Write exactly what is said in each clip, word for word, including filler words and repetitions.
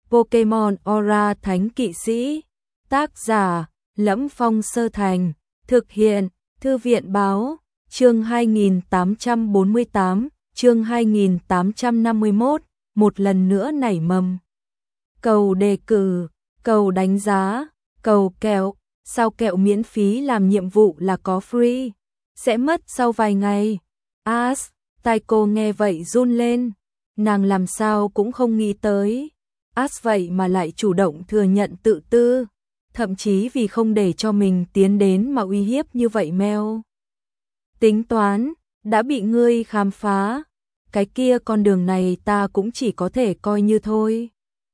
Pokemon Aura Thánh Kỵ Sĩ. Tác giả: Lẫm Phong Sơ Thành. Thực hiện: Thư viện báo. Chương hai nghìn tám trăm bốn mươi tám, chương hai nghìn tám trăm năm mươi mốt, một lần nữa nảy mầm. Cầu đề cử, cầu đánh giá, cầu kẹo, sao kẹo miễn phí làm nhiệm vụ là có free, sẽ mất sau vài ngày. As, tai cô nghe vậy run lên, nàng làm sao cũng không nghĩ tới. As vậy mà lại chủ động thừa nhận tự tư, thậm chí vì không để cho mình tiến đến mà uy hiếp như vậy meo. Tính toán, đã bị ngươi khám phá, cái kia con đường này ta cũng chỉ có thể coi như thôi.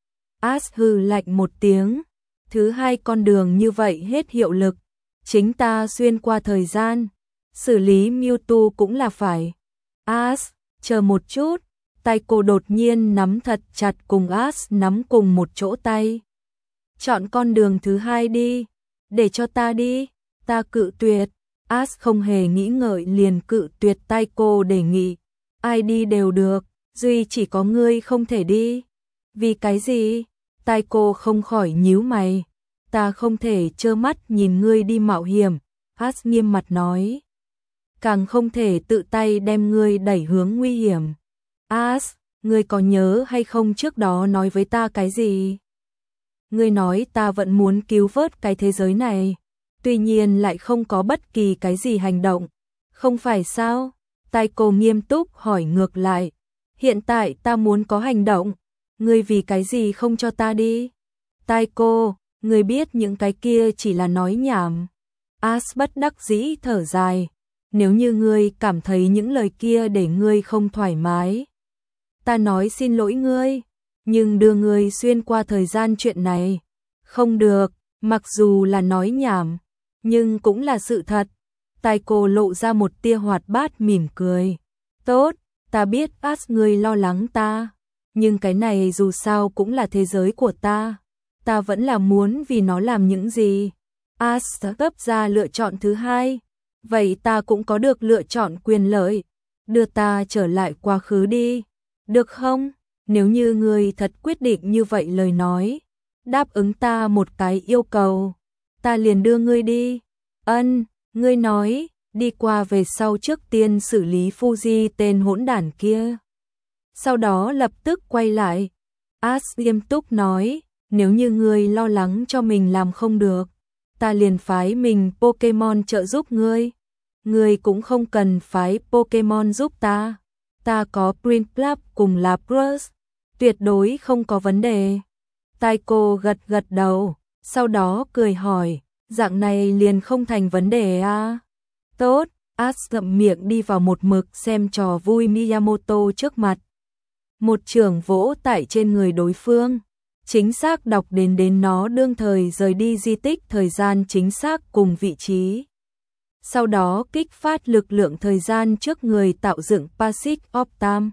As hừ lạnh một tiếng, thứ hai con đường như vậy hết hiệu lực, chính ta xuyên qua thời gian, xử lý Mewtwo cũng là phải. As, chờ một chút, tay cô đột nhiên nắm thật chặt cùng As nắm cùng một chỗ tay. Chọn con đường thứ hai đi, để cho ta đi, ta cự tuyệt. As không hề nghĩ ngợi liền cự tuyệt tay cô đề nghị. Ai đi đều được, duy chỉ có ngươi không thể đi. Vì cái gì? Tai cô không khỏi nhíu mày. Ta không thể trơ mắt nhìn ngươi đi mạo hiểm, As nghiêm mặt nói. Càng không thể tự tay đem ngươi đẩy hướng nguy hiểm. As, ngươi có nhớ hay không trước đó nói với ta cái gì? Ngươi nói ta vẫn muốn cứu vớt cái thế giới này, tuy nhiên lại không có bất kỳ cái gì hành động. Không phải sao? Tai cô nghiêm túc hỏi ngược lại. Hiện tại ta muốn có hành động, ngươi vì cái gì không cho ta đi? Tai cô, ngươi biết những cái kia chỉ là nói nhảm. As bất đắc dĩ thở dài. Nếu như ngươi cảm thấy những lời kia để ngươi không thoải mái, ta nói xin lỗi ngươi, nhưng đưa ngươi xuyên qua thời gian chuyện này, không được, mặc dù là nói nhảm, nhưng cũng là sự thật. Tai cô lộ ra một tia hoạt bát mỉm cười. Tốt, ta biết As ngươi lo lắng ta, nhưng cái này dù sao cũng là thế giới của ta, ta vẫn là muốn vì nó làm những gì. As cấp ra lựa chọn thứ hai, vậy ta cũng có được lựa chọn quyền lợi, đưa ta trở lại quá khứ đi, được không? Nếu như ngươi thật quyết định như vậy lời nói, đáp ứng ta một cái yêu cầu, ta liền đưa ngươi đi. Ân, ngươi nói, đi qua về sau trước tiên xử lý Fuji tên hỗn đản kia. Sau đó lập tức quay lại. As nghiêm túc nói, nếu như ngươi lo lắng cho mình làm không được, ta liền phái mình Pokemon trợ giúp ngươi. Ngươi cũng không cần phái Pokemon giúp ta. Ta có Prinplup cùng Lapras, tuyệt đối không có vấn đề. Tai cô gật gật đầu, sau đó cười hỏi, dạng này liền không thành vấn đề à? Tốt, As ngậm miệng đi vào một mực xem trò vui Miyamoto trước mặt. Một chưởng vỗ tại trên người đối phương, chính xác đọc đến đến nó đương thời rời đi di tích thời gian chính xác cùng vị trí. Sau đó kích phát lực lượng thời gian trước người tạo dựng Passage of Time.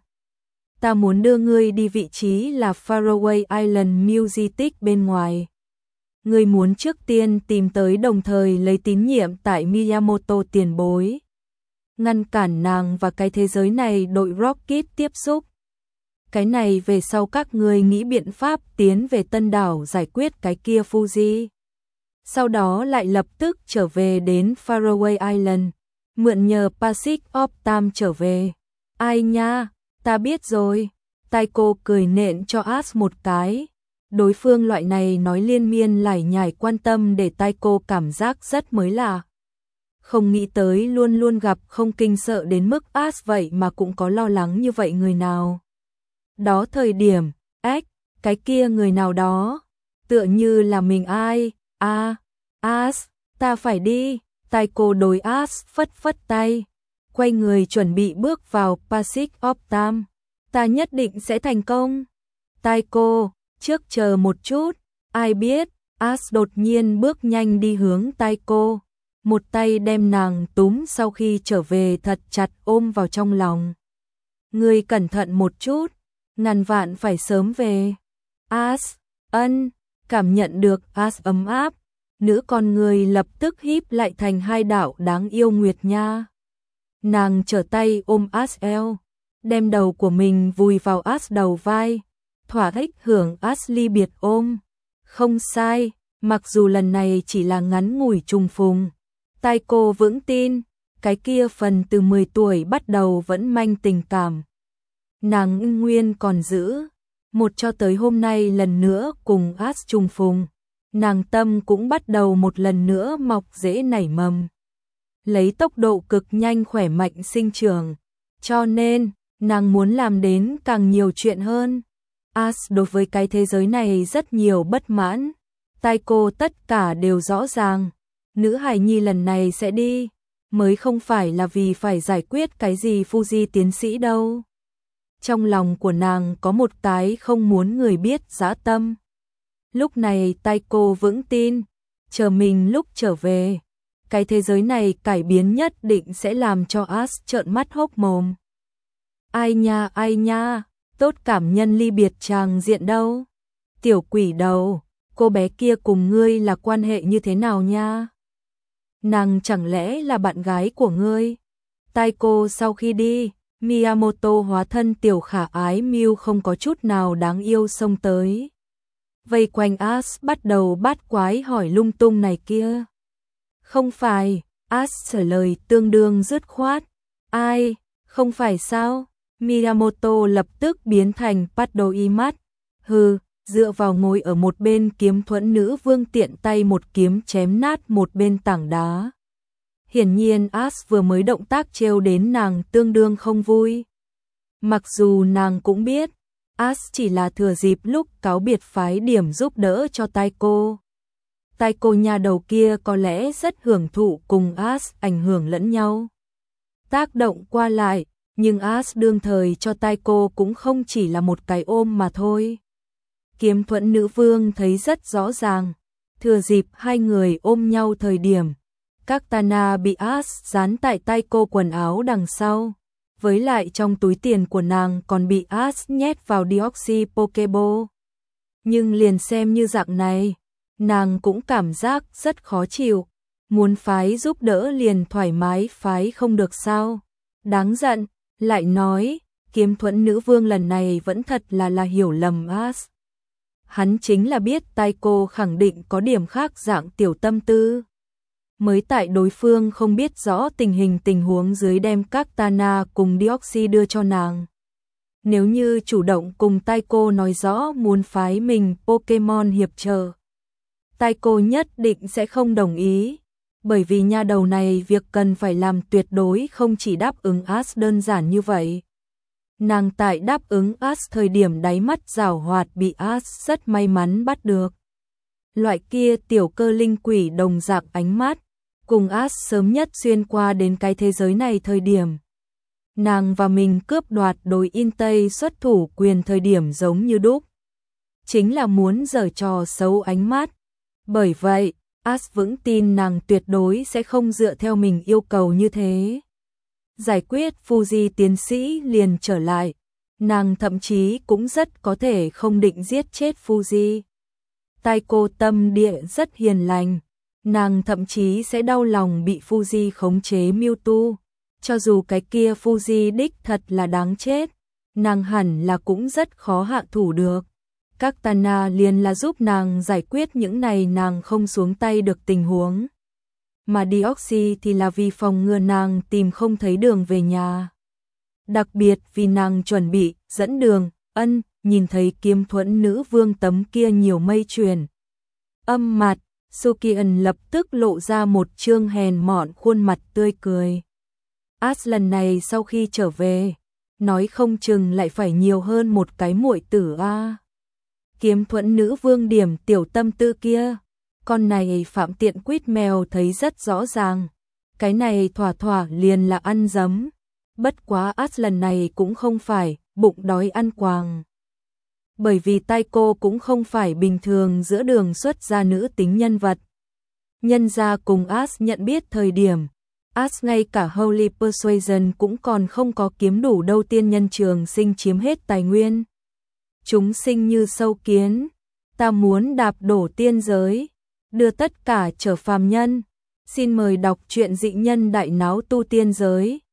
Ta muốn đưa ngươi đi vị trí là Faraway Island Music bên ngoài. Ngươi muốn trước tiên tìm tới đồng thời lấy tín nhiệm tại Miyamoto tiền bối, ngăn cản nàng và cái thế giới này đội Rocket tiếp xúc. Cái này về sau các ngươi nghĩ biện pháp tiến về Tân Đảo giải quyết cái kia Fuji. Sau đó lại lập tức trở về đến Faraway Island, mượn nhờ Passage of Time trở về. Ai nha, ta biết rồi. Tai cô cười nện cho As một cái. Đối phương loại này nói liên miên lải nhải quan tâm để tai cô cảm giác rất mới lạ. Không nghĩ tới luôn luôn gặp không kinh sợ đến mức As vậy mà cũng có lo lắng như vậy người nào. Đó thời điểm, ếch, cái kia người nào đó, tựa như là mình ai, a à, As, ta phải đi. Tai cô đối As phất phất tay, quay người chuẩn bị bước vào Passage of Time. Ta nhất định sẽ thành công. Tai cô, trước chờ một chút, ai biết. As đột nhiên bước nhanh đi hướng tai cô, một tay đem nàng túm sau khi trở về thật chặt ôm vào trong lòng. Ngươi cẩn thận một chút, ngàn vạn phải sớm về. As, ân, cảm nhận được As ấm áp, nữ con người lập tức híp lại thành hai đạo đáng yêu nguyệt nha. Nàng trở tay ôm As eo, đem đầu của mình vùi vào As đầu vai, thỏa thích hưởng Ashley biệt ôm. Không sai, mặc dù lần này chỉ là ngắn ngủi trùng phùng. Taiko vững tin, cái kia phần từ mười tuổi bắt đầu vẫn manh tình cảm. Nàng nguyên còn giữ, một cho tới hôm nay lần nữa cùng As trùng phùng. Nàng tâm cũng bắt đầu một lần nữa mọc rễ nảy mầm. Lấy tốc độ cực nhanh khỏe mạnh sinh trưởng. Cho nên, nàng muốn làm đến càng nhiều chuyện hơn. As đối với cái thế giới này rất nhiều bất mãn. Taiko tất cả đều rõ ràng. Nữ hài nhi lần này sẽ đi, mới không phải là vì phải giải quyết cái gì Fuji tiến sĩ đâu. Trong lòng của nàng có một cái không muốn người biết dã tâm. Lúc này Taiko vững tin, chờ mình lúc trở về, cái thế giới này cải biến nhất định sẽ làm cho As trợn mắt hốc mồm. Ai nha ai nha, tốt cảm nhân ly biệt chàng diện đâu. Tiểu quỷ đầu, cô bé kia cùng ngươi là quan hệ như thế nào nha? Nàng chẳng lẽ là bạn gái của ngươi? Taiko sau khi đi, Miyamoto hóa thân tiểu khả ái Mew không có chút nào đáng yêu xông tới. Vây quanh As bắt đầu bát quái hỏi lung tung này kia. Không phải, As trả lời tương đương dứt khoát. Ai, không phải sao? Miyamoto lập tức biến thành Padoimat. Hừ, dựa vào ngồi ở một bên kiếm thuẫn nữ vương tiện tay một kiếm chém nát một bên tảng đá. Hiển nhiên As vừa mới động tác trêu đến nàng tương đương không vui. Mặc dù nàng cũng biết, As chỉ là thừa dịp lúc cáo biệt phái điểm giúp đỡ cho Taiko. Taiko nhà đầu kia có lẽ rất hưởng thụ cùng As ảnh hưởng lẫn nhau. Tác động qua lại, nhưng As đương thời cho Taiko cũng không chỉ là một cái ôm mà thôi. Kiếm thuẫn nữ vương thấy rất rõ ràng, thừa dịp hai người ôm nhau thời điểm, Katana bị As dán tại Taiko quần áo đằng sau, với lại trong túi tiền của nàng còn bị As nhét vào Deoxy Pokeball. Nhưng liền xem như dạng này, nàng cũng cảm giác rất khó chịu, muốn phái giúp đỡ liền thoải mái phái không được sao. Đáng giận, lại nói, kiếm thuẫn nữ vương lần này vẫn thật là là hiểu lầm As. Hắn chính là biết Taiko khẳng định có điểm khác dạng tiểu tâm tư. Mới tại đối phương không biết rõ tình hình tình huống dưới đem Katana cùng Deoxy đưa cho nàng. Nếu như chủ động cùng Taiko nói rõ muốn phái mình Pokemon hiệp trợ, Taiko nhất định sẽ không đồng ý. Bởi vì nha đầu này việc cần phải làm tuyệt đối không chỉ đáp ứng As đơn giản như vậy. Nàng tại đáp ứng As thời điểm đáy mắt giảo hoạt bị As rất may mắn bắt được. Loại kia tiểu cơ linh quỷ đồng dạng ánh mắt, cùng As sớm nhất xuyên qua đến cái thế giới này thời điểm. Nàng và mình cướp đoạt đối in Tây xuất thủ quyền thời điểm giống như đúc. Chính là muốn giở trò xấu ánh mắt. Bởi vậy, As vững tin nàng tuyệt đối sẽ không dựa theo mình yêu cầu như thế. Giải quyết Fuji tiến sĩ liền trở lại, nàng thậm chí cũng rất có thể không định giết chết Fuji. Taiko tâm địa rất hiền lành, nàng thậm chí sẽ đau lòng bị Fuji khống chế Mewtwo. Cho dù cái kia Fuji đích thật là đáng chết, nàng hẳn là cũng rất khó hạ thủ được. Katana liền là giúp nàng giải quyết những này nàng không xuống tay được tình huống. Mà Deoxy thì là vì phòng ngừa nàng tìm không thấy đường về nhà. Đặc biệt vì nàng chuẩn bị dẫn đường, ân, nhìn thấy kiếm thuẫn nữ vương tấm kia nhiều mây truyền. Âm mặt, Sukian lập tức lộ ra một trương hèn mọn khuôn mặt tươi cười. As lần này sau khi trở về, nói không chừng lại phải nhiều hơn một cái muội tử a. Kiếm thuẫn nữ vương điểm tiểu tâm tư kia, con này phạm tiện quýt mèo thấy rất rõ ràng, cái này thỏa thỏa liền là ăn dấm. Bất quá As lần này cũng không phải bụng đói ăn quàng. Bởi vì Taiko cũng không phải bình thường giữa đường xuất ra nữ tính nhân vật. Nhân ra cùng As nhận biết thời điểm, As ngay cả Holy Persuasion cũng còn không có kiếm đủ đâu, tiên nhân trường sinh chiếm hết tài nguyên. Chúng sinh như sâu kiến, ta muốn đạp đổ tiên giới, đưa tất cả trở phàm nhân. Xin mời đọc truyện Dị Nhân Đại Náo Tu Tiên Giới.